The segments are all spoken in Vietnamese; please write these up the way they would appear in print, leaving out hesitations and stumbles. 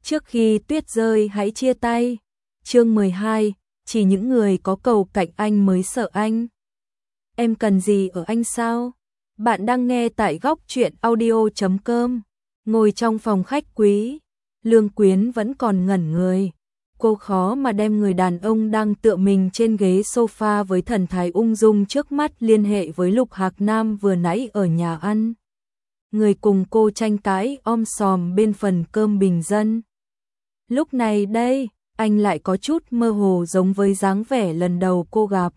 Trước khi tuyết rơi hãy chia tay. Chương 12, chỉ những người có cầu cạnh anh mới sợ anh. Em cần gì ở anh sao? Bạn đang nghe tại góc truyện audio.com. Ngồi trong phòng khách quý, Lương Quyến vẫn còn ngẩn người. Cô khó mà đem người đàn ông đang tựa mình trên ghế sofa với thần thái ung dung trước mắt liên hệ với Lục Hạc Nam vừa nãy ở nhà ăn. Người cùng cô tranh cãi om sòm bên phần cơm bình dân. Lúc này đây, anh lại có chút mơ hồ giống với dáng vẻ lần đầu cô gặp.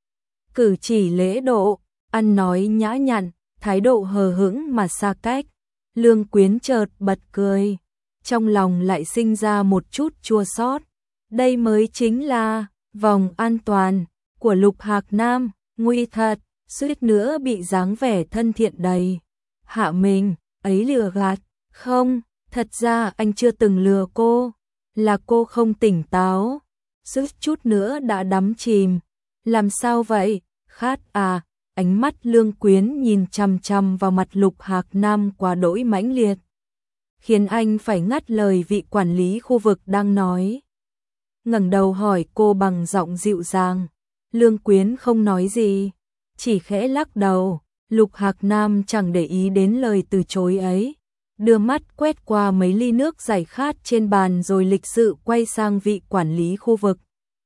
Cử chỉ lễ độ, ăn nói nhã nhặn, thái độ hờ hững mà xa cách. Lương Quyến chợt bật cười, trong lòng lại sinh ra một chút chua xót. Đây mới chính là vòng an toàn của Lục Hạc Nam, nguy thật, suýt nữa bị dáng vẻ thân thiện đầy hạ mình ấy lừa gạt. Không, thật ra anh chưa từng lừa cô, là cô không tỉnh táo, suýt chút nữa đã đắm chìm. Làm sao vậy, khát à? Ánh mắt Lương Quyến nhìn chằm chằm vào mặt Lục Hạc Nam quá đỗi mãnh liệt, khiến anh phải ngắt lời vị quản lý khu vực đang nói. Ngẩng đầu hỏi cô bằng giọng dịu dàng. Lương Quyến không nói gì, chỉ khẽ lắc đầu. Lục Hạc Nam chẳng để ý đến lời từ chối ấy, đưa mắt quét qua mấy ly nước giải khát trên bàn rồi lịch sự quay sang vị quản lý khu vực.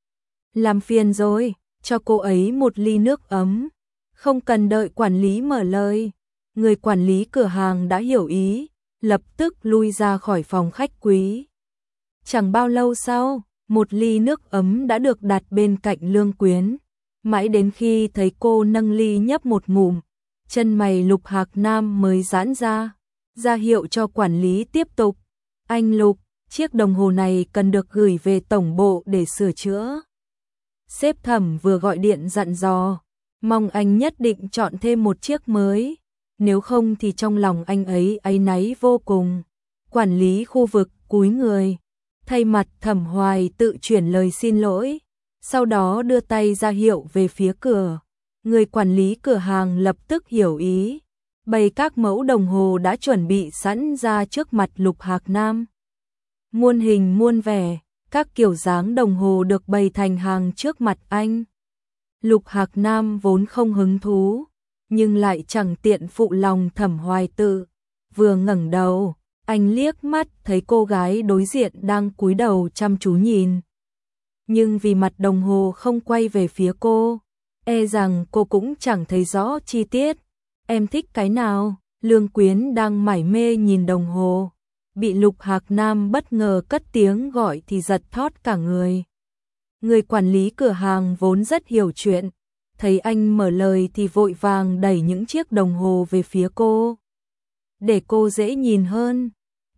Làm phiền rồi, cho cô ấy một ly nước ấm. Không cần đợi quản lý mở lời, người quản lý cửa hàng đã hiểu ý, lập tức lui ra khỏi phòng khách quý. Chẳng bao lâu sau, một ly nước ấm đã được đặt bên cạnh Lương Quyến. Mãi đến khi thấy cô nâng ly nhấp một ngụm, chân mày Lục Hạc Nam mới giãn ra hiệu cho quản lý tiếp tục. Anh Lục, chiếc đồng hồ này cần được gửi về tổng bộ để sửa chữa. Sếp Thẩm vừa gọi điện dặn dò, mong anh nhất định chọn thêm một chiếc mới, nếu không thì trong lòng anh ấy áy náy vô cùng. Quản lý khu vực cúi người, thay mặt Thẩm Hoài tự chuyển lời xin lỗi, sau đó đưa tay ra hiệu về phía cửa. Người quản lý cửa hàng lập tức hiểu ý, bày các mẫu đồng hồ đã chuẩn bị sẵn ra trước mặt Lục Hạc Nam. Muôn hình muôn vẻ, các kiểu dáng đồng hồ được bày thành hàng trước mặt anh. Lục Hạc Nam vốn không hứng thú, nhưng lại chẳng tiện phụ lòng Thẩm Hoài Tự. Vừa ngẩng đầu, anh liếc mắt thấy cô gái đối diện đang cúi đầu chăm chú nhìn. Nhưng vì mặt đồng hồ không quay về phía cô, e rằng cô cũng chẳng thấy rõ chi tiết. Em thích cái nào? Lương Quyến đang mải mê nhìn đồng hồ, bị Lục Hạc Nam bất ngờ cất tiếng gọi thì giật thót cả người. Người quản lý cửa hàng vốn rất hiểu chuyện, thấy anh mở lời thì vội vàng đẩy những chiếc đồng hồ về phía cô, để cô dễ nhìn hơn.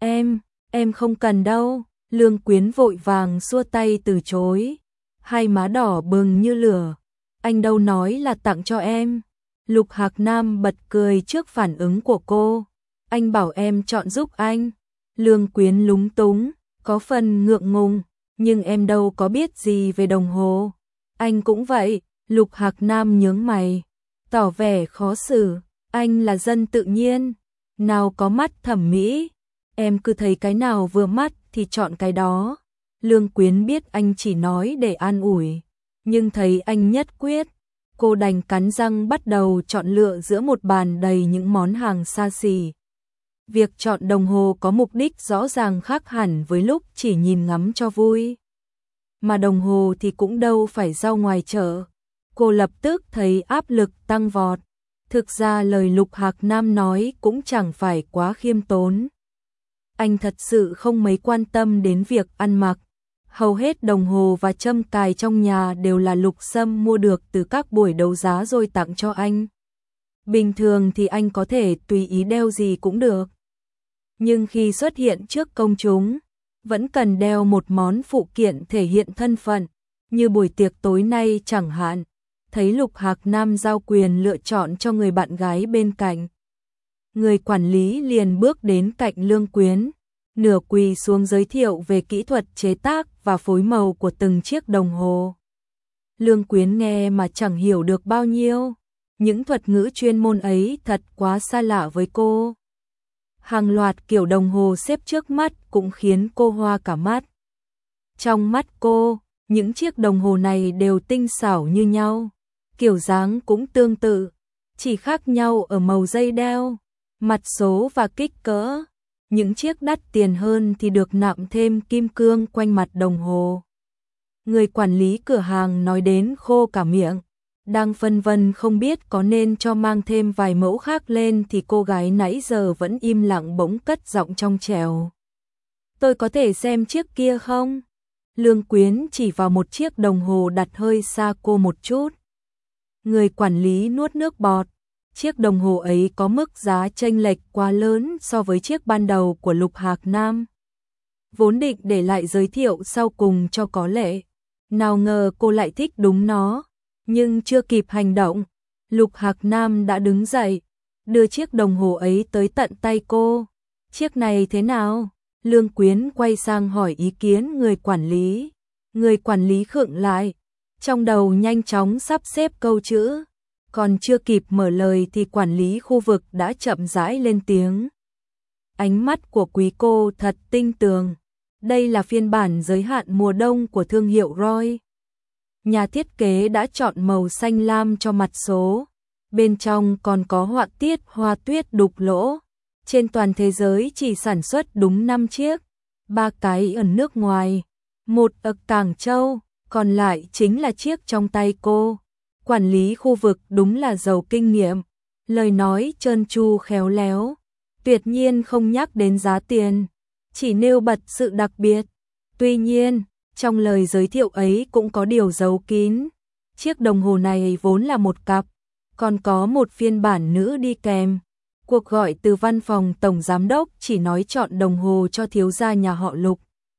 Em không cần đâu. Lương Quyến vội vàng xua tay từ chối, hai má đỏ bừng như lửa. Anh đâu nói là tặng cho em. Lục Hạc Nam bật cười trước phản ứng của cô. Anh bảo em chọn giúp anh. Lương Quyến lúng túng, có phần ngượng ngùng, nhưng em đâu có biết gì về đồng hồ. Anh cũng vậy. Lục Hạc Nam nhướng mày, tỏ vẻ khó xử. Anh là dân tự nhiên, nào có mắt thẩm mỹ. Em cứ thấy cái nào vừa mắt thì chọn cái đó. Lương Quyến biết anh chỉ nói để an ủi, nhưng thấy anh nhất quyết, cô đành cắn răng bắt đầu chọn lựa giữa một bàn đầy những món hàng xa xỉ. Việc chọn đồng hồ có mục đích rõ ràng khác hẳn với lúc chỉ nhìn ngắm cho vui. Mà đồng hồ thì cũng đâu phải rau ngoài chợ. Cô lập tức thấy áp lực tăng vọt. Thực ra lời Lục Hạc Nam nói cũng chẳng phải quá khiêm tốn. Anh thật sự không mấy quan tâm đến việc ăn mặc. Hầu hết đồng hồ và châm cài trong nhà đều là Lục Sâm mua được từ các buổi đấu giá rồi tặng cho anh. Bình thường thì anh có thể tùy ý đeo gì cũng được. Nhưng khi xuất hiện trước công chúng, vẫn cần đeo một món phụ kiện thể hiện thân phận, như buổi tiệc tối nay chẳng hạn. Thấy Lục Hạc Nam giao quyền lựa chọn cho người bạn gái bên cạnh, người quản lý liền bước đến cạnh Lương Quyến, nửa quỳ xuống giới thiệu về kỹ thuật chế tác và phối màu của từng chiếc đồng hồ. Lương Quyến nghe mà chẳng hiểu được bao nhiêu, những thuật ngữ chuyên môn ấy thật quá xa lạ với cô. Hàng loạt kiểu đồng hồ xếp trước mắt cũng khiến cô hoa cả mắt. Trong mắt cô, những chiếc đồng hồ này đều tinh xảo như nhau, kiểu dáng cũng tương tự, chỉ khác nhau ở màu dây đeo, mặt số và kích cỡ. Những chiếc đắt tiền hơn thì được nạm thêm kim cương quanh mặt đồng hồ. Người quản lý cửa hàng nói đến khô cả miệng, đang phân vân không biết có nên cho mang thêm vài mẫu khác lên thì cô gái nãy giờ vẫn im lặng bỗng cất giọng trong trẻo. Tôi có thể xem chiếc kia không? Lương Quyến chỉ vào một chiếc đồng hồ đặt hơi xa cô một chút. Người quản lý nuốt nước bọt. Chiếc đồng hồ ấy có mức giá chênh lệch quá lớn so với chiếc ban đầu của Lục Hạc Nam. Vốn định để lại giới thiệu sau cùng cho có lệ. Nào ngờ cô lại thích đúng nó. Nhưng chưa kịp hành động, Lục Hạc Nam đã đứng dậy, đưa chiếc đồng hồ ấy tới tận tay cô. Chiếc này thế nào? Lương Quyến quay sang hỏi ý kiến người quản lý. Người quản lý khựng lại, trong đầu nhanh chóng sắp xếp câu chữ. Còn chưa kịp mở lời thì quản lý khu vực đã chậm rãi lên tiếng. Ánh mắt của quý cô thật tinh tường. Đây là phiên bản giới hạn mùa đông của thương hiệu Roy. Nhà thiết kế đã chọn màu xanh lam cho mặt số. Bên trong còn có họa tiết hoa tuyết đục lỗ. Trên toàn thế giới chỉ sản xuất đúng 5 chiếc. 3 cái ở nước ngoài, 1 ở Cảng Châu, còn lại chính là chiếc trong tay cô. Quản lý khu vực đúng là giàu kinh nghiệm, lời nói trơn tru khéo léo, tuyệt nhiên không nhắc đến giá tiền, chỉ nêu bật sự đặc biệt. Tuy nhiên, trong lời giới thiệu ấy cũng có điều giấu kín. Chiếc đồng hồ này vốn là một cặp, còn có một phiên bản nữ đi kèm. Cuộc gọi từ văn phòng tổng giám đốc chỉ nói chọn đồng hồ cho thiếu gia nhà họ Lục.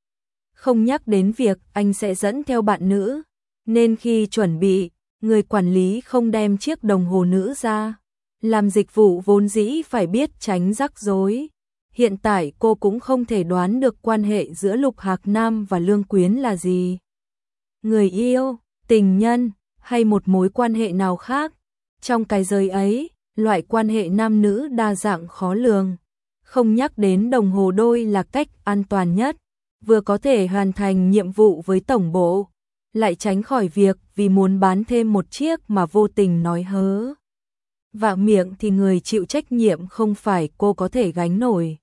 Không nhắc đến việc anh sẽ dẫn theo bạn nữ, nên khi chuẩn bị, người quản lý không đem chiếc đồng hồ nữ ra. Làm dịch vụ vốn dĩ phải biết tránh rắc rối. Hiện tại cô cũng không thể đoán được quan hệ giữa Lục Hạc Nam và Lương Quyến là gì. Người yêu, tình nhân, hay một mối quan hệ nào khác. Trong cái giới ấy, loại quan hệ nam nữ đa dạng khó lường. Không nhắc đến đồng hồ đôi là cách an toàn nhất, vừa có thể hoàn thành nhiệm vụ với tổng bộ, lại tránh khỏi việc vì muốn bán thêm một chiếc mà vô tình nói hớ. Vạ miệng thì người chịu trách nhiệm không phải cô có thể gánh nổi.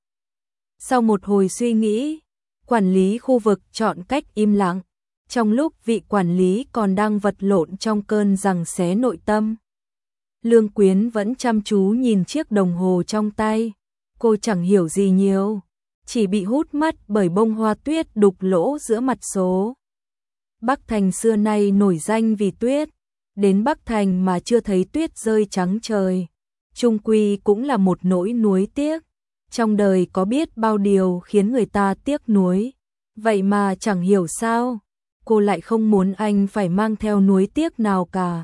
Sau một hồi suy nghĩ, quản lý khu vực chọn cách im lặng, trong lúc vị quản lý còn đang vật lộn trong cơn giằng xé nội tâm. Lương Quyến vẫn chăm chú nhìn chiếc đồng hồ trong tay, cô chẳng hiểu gì nhiều, chỉ bị hút mắt bởi bông hoa tuyết đục lỗ giữa mặt số. Bắc Thành xưa nay nổi danh vì tuyết, đến Bắc Thành mà chưa thấy tuyết rơi trắng trời, chung quy cũng là một nỗi nuối tiếc. Trong đời có biết bao điều khiến người ta tiếc nuối, vậy mà chẳng hiểu sao, cô lại không muốn anh phải mang theo nuối tiếc nào cả.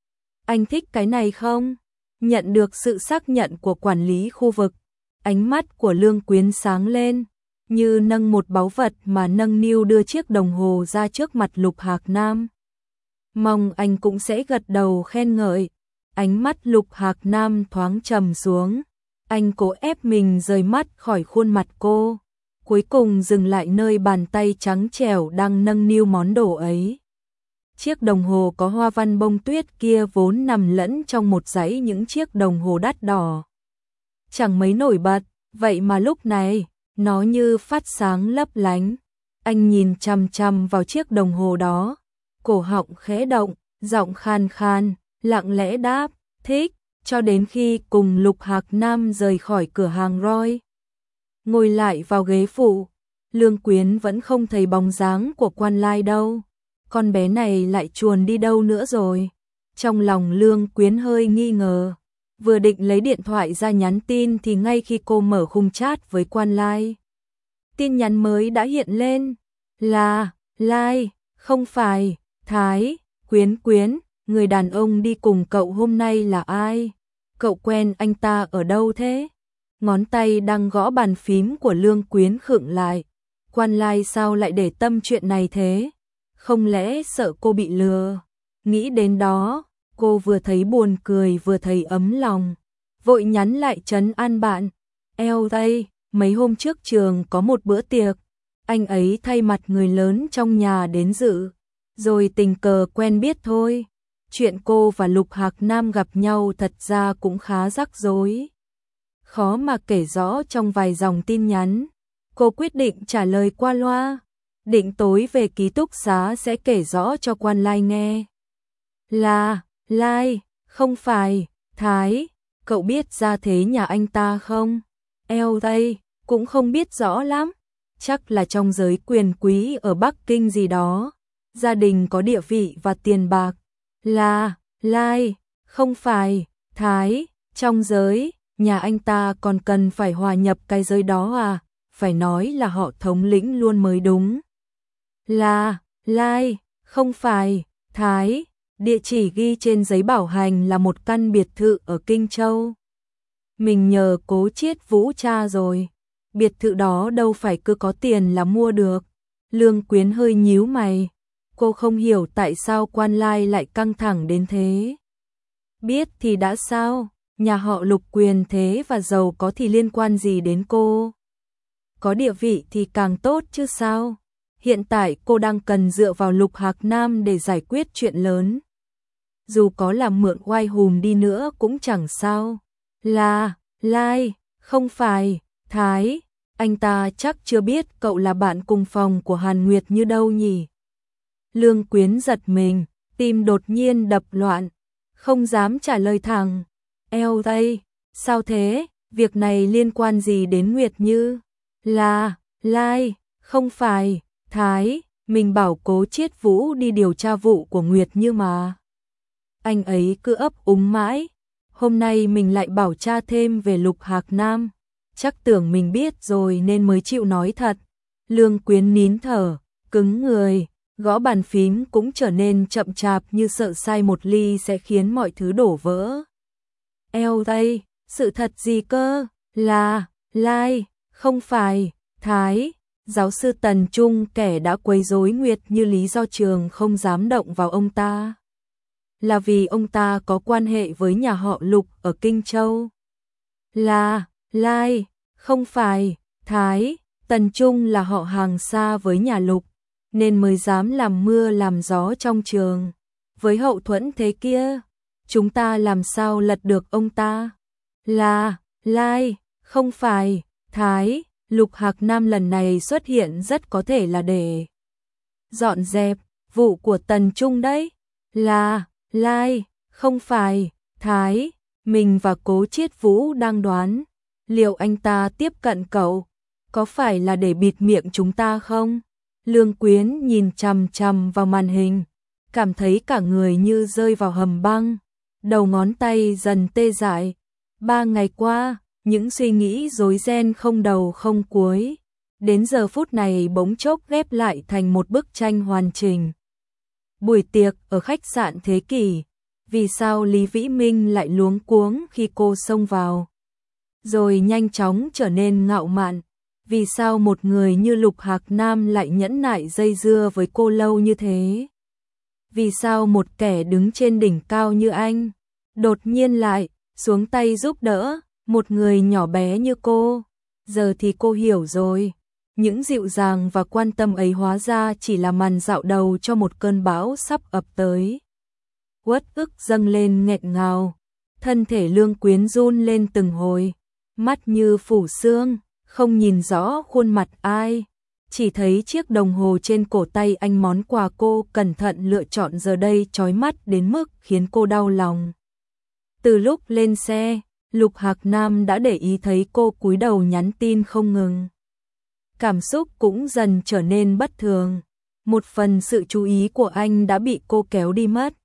Anh thích cái này không? Nhận được sự xác nhận của quản lý khu vực, ánh mắt của Lương Quyến sáng lên, như nâng một báu vật mà nâng niu đưa chiếc đồng hồ ra trước mặt Lục Hạc Nam. Mong anh cũng sẽ gật đầu khen ngợi. Ánh mắt Lục Hạc Nam thoáng trầm xuống, anh cố ép mình rời mắt khỏi khuôn mặt cô, cuối cùng dừng lại nơi bàn tay trắng trẻo đang nâng niu món đồ ấy. Chiếc đồng hồ có hoa văn bông tuyết kia vốn nằm lẫn trong một dãy những chiếc đồng hồ đắt đỏ, chẳng mấy nổi bật, vậy mà lúc này, nó như phát sáng lấp lánh. Anh nhìn chằm chằm vào chiếc đồng hồ đó, cổ họng khẽ động, giọng khan khan, lặng lẽ đáp, thích, cho đến khi cùng Lục Hạc Nam rời khỏi cửa hàng Roy. Ngồi lại vào ghế phụ, Lương Quyến vẫn không thấy bóng dáng của Quan Lai đâu. Con bé này lại chuồn đi đâu nữa rồi? Trong lòng Lương Quyến hơi nghi ngờ, vừa định lấy điện thoại ra nhắn tin thì ngay khi cô mở khung chat với Quan Lai, tin nhắn mới đã hiện lên, là Lai, không phải Thái. Quyến Quyến, người đàn ông đi cùng cậu hôm nay là ai? Cậu quen anh ta ở đâu thế? Ngón tay đang gõ bàn phím của Lương Quyến khựng lại. Quan Lai sao lại để tâm chuyện này thế? Không lẽ sợ cô bị lừa? Nghĩ đến đó, cô vừa thấy buồn cười vừa thấy ấm lòng, vội nhắn lại trấn an bạn. Eo đây, mấy hôm trước trường có một bữa tiệc, anh ấy thay mặt người lớn trong nhà đến dự, rồi tình cờ quen biết thôi. Chuyện cô và Lục Hạc Nam gặp nhau thật ra cũng khá rắc rối. Khó mà kể rõ trong vài dòng tin nhắn. Cô quyết định trả lời qua loa, định tối về ký túc xá sẽ kể rõ cho Quan Lai nghe. Là, Lai, không phải, Thái, cậu biết gia thế nhà anh ta không? Eo đây, cũng không biết rõ lắm, chắc là trong giới quyền quý ở Bắc Kinh gì đó, gia đình có địa vị và tiền bạc. Là, Lai, không phải, Thái, trong giới, nhà anh ta còn cần phải hòa nhập cái giới đó à, phải nói là họ thống lĩnh luôn mới đúng. Là, Lai, không phải, Thái, địa chỉ ghi trên giấy bảo hành là một căn biệt thự ở Kinh Châu. Mình nhờ Cố Chiết Vũ tra rồi, biệt thự đó đâu phải cứ có tiền là mua được. Lương Quyến hơi nhíu mày, cô không hiểu tại sao Quan Lai lại căng thẳng đến thế. Biết thì đã sao, nhà họ Lục quyền thế và giàu có thì liên quan gì đến cô. Có địa vị thì càng tốt chứ sao. Hiện tại cô đang cần dựa vào Lục Hạc Nam để giải quyết chuyện lớn. Dù có làm mượn oai hùm đi nữa cũng chẳng sao. Là, Lai, không phải, Thái, anh ta chắc chưa biết cậu là bạn cùng phòng của Hàn Nguyệt Như đâu nhỉ. Lương Quyến giật mình, tim đột nhiên đập loạn, không dám trả lời thẳng. Eo đây, sao thế, việc này liên quan gì đến Nguyệt Như? Là, Lai, không phải, Thái, mình bảo Cố Chiết Vũ đi điều tra vụ của Nguyệt Như mà. Anh ấy cứ ấp úng mãi, hôm nay mình lại bảo tra thêm về Lục Hạc Nam, chắc tưởng mình biết rồi nên mới chịu nói thật. Lương Quyến nín thở, cứng người, gõ bàn phím cũng trở nên chậm chạp như sợ sai một ly sẽ khiến mọi thứ đổ vỡ. Eo đây, sự thật gì cơ? Là, Lai, không phải, Thái, giáo sư Tần Trung kẻ đã quấy rối Nguyệt Như lý do trường không dám động vào ông ta. Là vì ông ta có quan hệ với nhà họ Lục ở Kinh Châu. Là, Lai, không phải, Thái, Tần Trung là họ hàng xa với nhà Lục, nên mới dám làm mưa làm gió trong trường. Với hậu thuẫn thế kia, chúng ta làm sao lật được ông ta? Là, Lai, không phải, Thái, Lục Hạc Nam lần này xuất hiện rất có thể là để dọn dẹp vụ của Tần Trung đấy. Là, Lai, không phải, Thái, mình và Cố Chiết Vũ đang đoán, liệu anh ta tiếp cận cậu, có phải là để bịt miệng chúng ta không? Lương Quyến nhìn chằm chằm vào màn hình, cảm thấy cả người như rơi vào hầm băng, đầu ngón tay dần tê dại. 3 ngày qua, những suy nghĩ rối ren không đầu không cuối, đến giờ phút này bỗng chốc ghép lại thành một bức tranh hoàn chỉnh. Buổi tiệc ở khách sạn Thế Kỷ, vì sao Lý Vĩ Minh lại luống cuống khi cô xông vào, rồi nhanh chóng trở nên ngạo mạn, vì sao một người như Lục Hạc Nam lại nhẫn nại dây dưa với cô lâu như thế? Vì sao một kẻ đứng trên đỉnh cao như anh, đột nhiên lại xuống tay giúp đỡ một người nhỏ bé như cô? Giờ thì cô hiểu rồi, những dịu dàng và quan tâm ấy hóa ra chỉ là màn dạo đầu cho một cơn bão sắp ập tới. Uất ức dâng lên nghẹn ngào, thân thể Lương Quyến run lên từng hồi, mắt như phủ sương, không nhìn rõ khuôn mặt ai, chỉ thấy chiếc đồng hồ trên cổ tay anh món quà cô cẩn thận lựa chọn giờ đây chói mắt đến mức khiến cô đau lòng. Từ lúc lên xe, Lục Hạc Nam đã để ý thấy cô cúi đầu nhắn tin không ngừng. Cảm xúc cũng dần trở nên bất thường, một phần sự chú ý của anh đã bị cô kéo đi mất.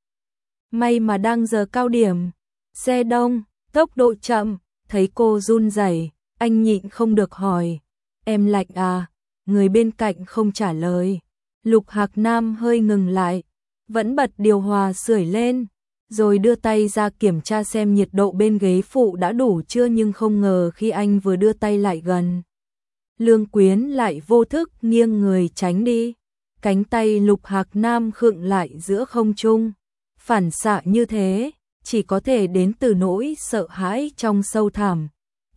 May mà đang giờ cao điểm, xe đông, tốc độ chậm, thấy cô run rẩy, anh nhịn không được hỏi, em lạnh à? Người bên cạnh không trả lời. Lục Hạc Nam hơi ngừng lại, vẫn bật điều hòa sưởi lên, rồi đưa tay ra kiểm tra xem nhiệt độ bên ghế phụ đã đủ chưa, nhưng không ngờ khi anh vừa đưa tay lại gần, Lương Quyến lại vô thức nghiêng người tránh đi. Cánh tay Lục Hạc Nam khựng lại giữa không trung. Phản xạ như thế chỉ có thể đến từ nỗi sợ hãi trong sâu thẳm.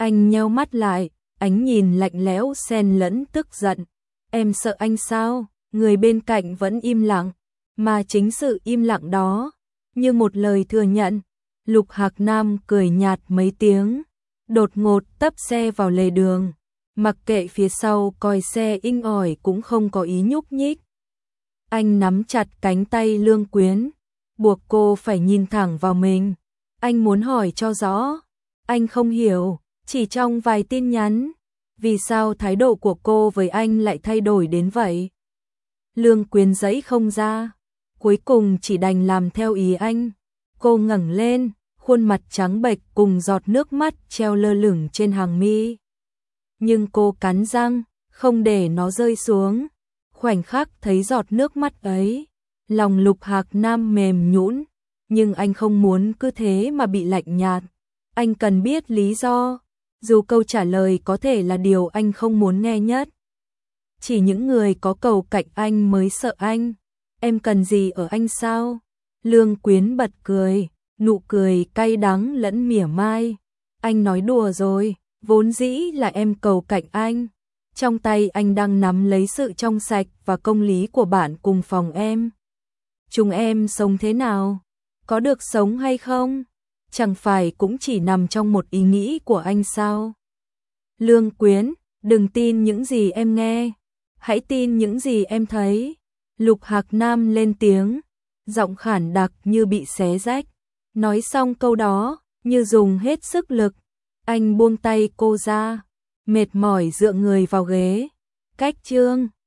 Anh nheo mắt lại, ánh nhìn lạnh lẽo xen lẫn tức giận. Em sợ anh sao? Người bên cạnh vẫn im lặng, mà chính sự im lặng đó, như một lời thừa nhận. Lục Hạc Nam cười nhạt mấy tiếng, đột ngột tấp xe vào lề đường, mặc kệ phía sau còi xe inh ỏi cũng không có ý nhúc nhích. Anh nắm chặt cánh tay Lương Quyến, buộc cô phải nhìn thẳng vào mình. Anh muốn hỏi cho rõ. Anh không hiểu, chỉ trong vài tin nhắn, vì sao thái độ của cô với anh lại thay đổi đến vậy? Lương Quyến giãy không ra, cuối cùng chỉ đành làm theo ý anh. Cô ngẩng lên, khuôn mặt trắng bệch cùng giọt nước mắt treo lơ lửng trên hàng mi. Nhưng cô cắn răng, không để nó rơi xuống. Khoảnh khắc thấy giọt nước mắt ấy, lòng Lục Hạc Nam mềm nhũn, nhưng anh không muốn cứ thế mà bị lạnh nhạt. Anh cần biết lý do, dù câu trả lời có thể là điều anh không muốn nghe nhất. Chỉ những người có cầu cạnh anh mới sợ anh. Em cần gì ở anh sao? Lương Quyến bật cười, nụ cười cay đắng lẫn mỉa mai. Anh nói đùa rồi, vốn dĩ là em cầu cạnh anh. Trong tay anh đang nắm lấy sự trong sạch và công lý của bạn cùng phòng em. Chúng em sống thế nào? Có được sống hay không? Chẳng phải cũng chỉ nằm trong một ý nghĩ của anh sao? Lương Quyến, đừng tin những gì em nghe, hãy tin những gì em thấy. Lục Hạc Nam lên tiếng, giọng khản đặc như bị xé rách. Nói xong câu đó, như dùng hết sức lực, anh buông tay cô ra, mệt mỏi dựa người vào ghế. Cách chương